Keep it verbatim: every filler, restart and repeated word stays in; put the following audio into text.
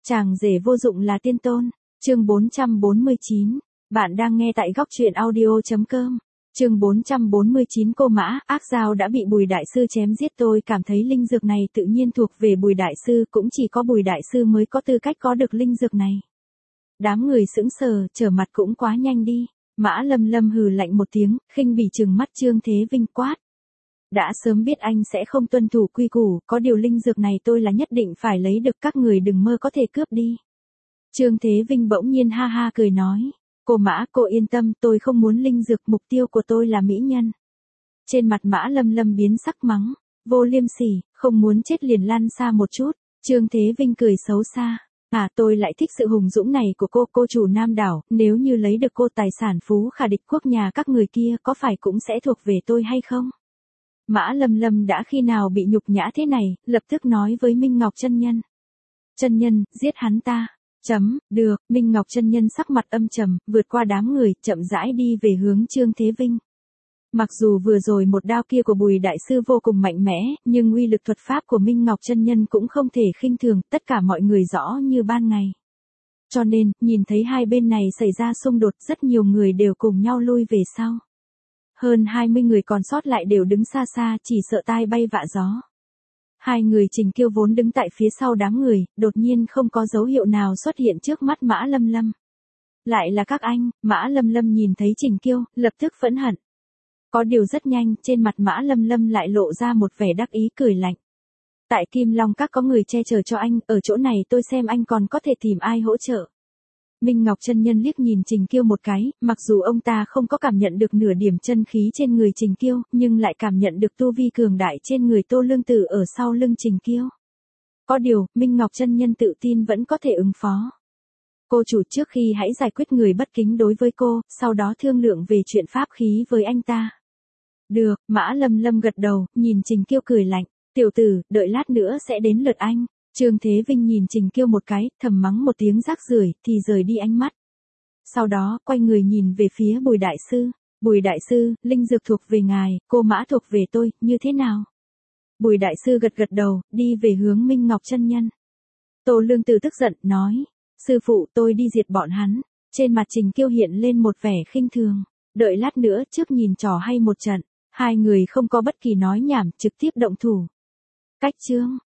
Chàng rể vô dụng là tiên tôn. Chương bốn trăm bốn mươi chín. Bạn đang nghe tại góc truyện audio.com. Chương bốn trăm bốn mươi chín. Cô Mã, ác dao đã bị Bùi đại sư chém giết. Tôi cảm thấy linh dược này tự nhiên thuộc về Bùi đại sư, cũng chỉ có Bùi đại sư mới có tư cách có được linh dược này. Đám người sững sờ, trở mặt cũng quá nhanh đi. Mã Lâm Lâm hừ lạnh một tiếng, khinh bỉ trừng mắt Trương Thế Vinh quát. Đã sớm biết anh sẽ không tuân thủ quy củ, có điều linh dược này tôi là nhất định phải lấy được, các người đừng mơ có thể cướp đi. Trương Thế Vinh bỗng nhiên ha ha cười nói. Cô Mã, cô yên tâm, tôi không muốn linh dược, mục tiêu của tôi là mỹ nhân. Trên mặt Mã Lâm Lâm biến sắc mắng. Vô liêm sỉ, không muốn chết liền lăn xa một chút. Trương Thế Vinh cười xấu xa. À, tôi lại thích sự hùng dũng này của cô, cô chủ Nam Đảo, nếu như lấy được cô, tài sản phú khả địch quốc nhà các người kia có phải cũng sẽ thuộc về tôi hay không? Mã Lâm Lâm đã khi nào bị nhục nhã thế này, lập tức nói với Minh Ngọc chân nhân. Chân nhân, giết hắn ta. Chấm, được, Minh Ngọc chân nhân sắc mặt âm trầm, vượt qua đám người, chậm rãi đi về hướng Trương Thế Vinh. Mặc dù vừa rồi một đao kia của Bùi đại sư vô cùng mạnh mẽ, nhưng uy lực thuật pháp của Minh Ngọc chân nhân cũng không thể khinh thường, tất cả mọi người rõ như ban ngày. Cho nên, nhìn thấy hai bên này xảy ra xung đột, rất nhiều người đều cùng nhau lui về sau. Hơn hai mươi người còn sót lại đều đứng xa xa, chỉ sợ tai bay vạ gió. Hai người Trình Kiêu vốn đứng tại phía sau đám người, đột nhiên không có dấu hiệu nào xuất hiện trước mắt Mã Lâm Lâm. Lại là các anh. Mã Lâm Lâm nhìn thấy Trình Kiêu, lập tức phẫn hận. Có điều rất nhanh, trên mặt Mã Lâm Lâm lại lộ ra một vẻ đắc ý cười lạnh. Tại Kim Long Các có người che chở cho anh, ở chỗ này tôi xem anh còn có thể tìm ai hỗ trợ. Minh Ngọc chân nhân liếc nhìn Trình Kiêu một cái, mặc dù ông ta không có cảm nhận được nửa điểm chân khí trên người Trình Kiêu, nhưng lại cảm nhận được tu vi cường đại trên người Tô Lương Tử ở sau lưng Trình Kiêu. Có điều, Minh Ngọc chân nhân tự tin vẫn có thể ứng phó. Cô chủ, trước khi hãy giải quyết người bất kính đối với cô, sau đó thương lượng về chuyện pháp khí với anh ta. Được, Mã Lâm Lâm gật đầu, nhìn Trình Kiêu cười lạnh. Tiểu tử, đợi lát nữa sẽ đến lượt anh. Trương Thế Vinh nhìn Trình Kiêu một cái, thầm mắng một tiếng rác rưởi, thì rời đi ánh mắt. Sau đó, quay người nhìn về phía Bùi đại sư. Bùi đại sư, linh dược thuộc về ngài, cô Mã thuộc về tôi, như thế nào? Bùi đại sư gật gật đầu, đi về hướng Minh Ngọc chân nhân. Tô Lương Tử tức giận, nói. Sư phụ, tôi đi diệt bọn hắn. Trên mặt Trình Kiêu hiện lên một vẻ khinh thường. Đợi lát nữa, trước nhìn trò hay một trận. Hai người không có bất kỳ nói nhảm, trực tiếp động thủ. Cách chương.